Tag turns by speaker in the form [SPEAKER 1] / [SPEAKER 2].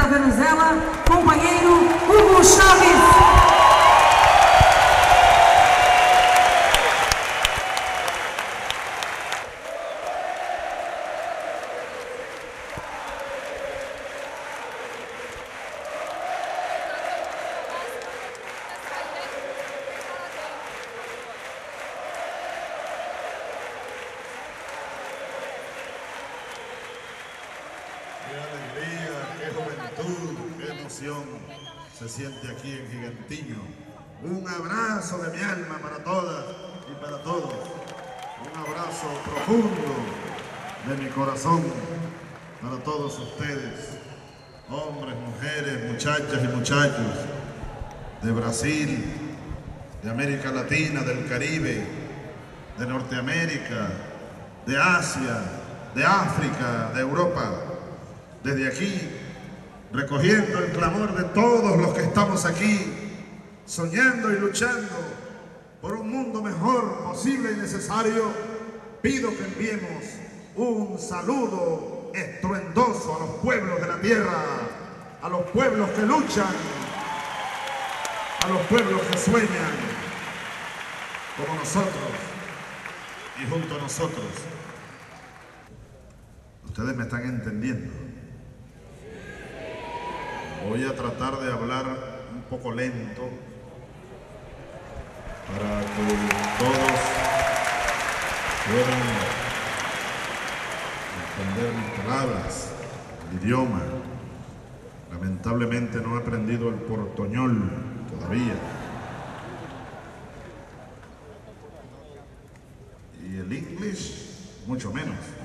[SPEAKER 1] da Venezuela, companheiro Hugo Chávez.
[SPEAKER 2] Qué alegría, qué juventud, qué emoción se siente aquí en Gigantiño. Un abrazo de mi alma para todas y para todos. Un abrazo profundo de mi corazón para todos ustedes. Hombres, mujeres, muchachas y muchachos de Brasil, de América Latina, del Caribe, de Norteamérica, de Asia, de África, de Europa. Desde aquí, recogiendo el clamor de todos los que estamos aquí, soñando y luchando por un mundo mejor, posible y necesario, pido que enviemos un saludo estruendoso a los pueblos de la tierra, a los pueblos que luchan, a los pueblos que sueñan, como nosotros y junto a nosotros. Ustedes me están entendiendo. Voy a tratar de hablar un poco lento para que todos puedan entender mis palabras, el idioma. Lamentablemente no he aprendido el portoñol todavía. Y el inglés, mucho menos.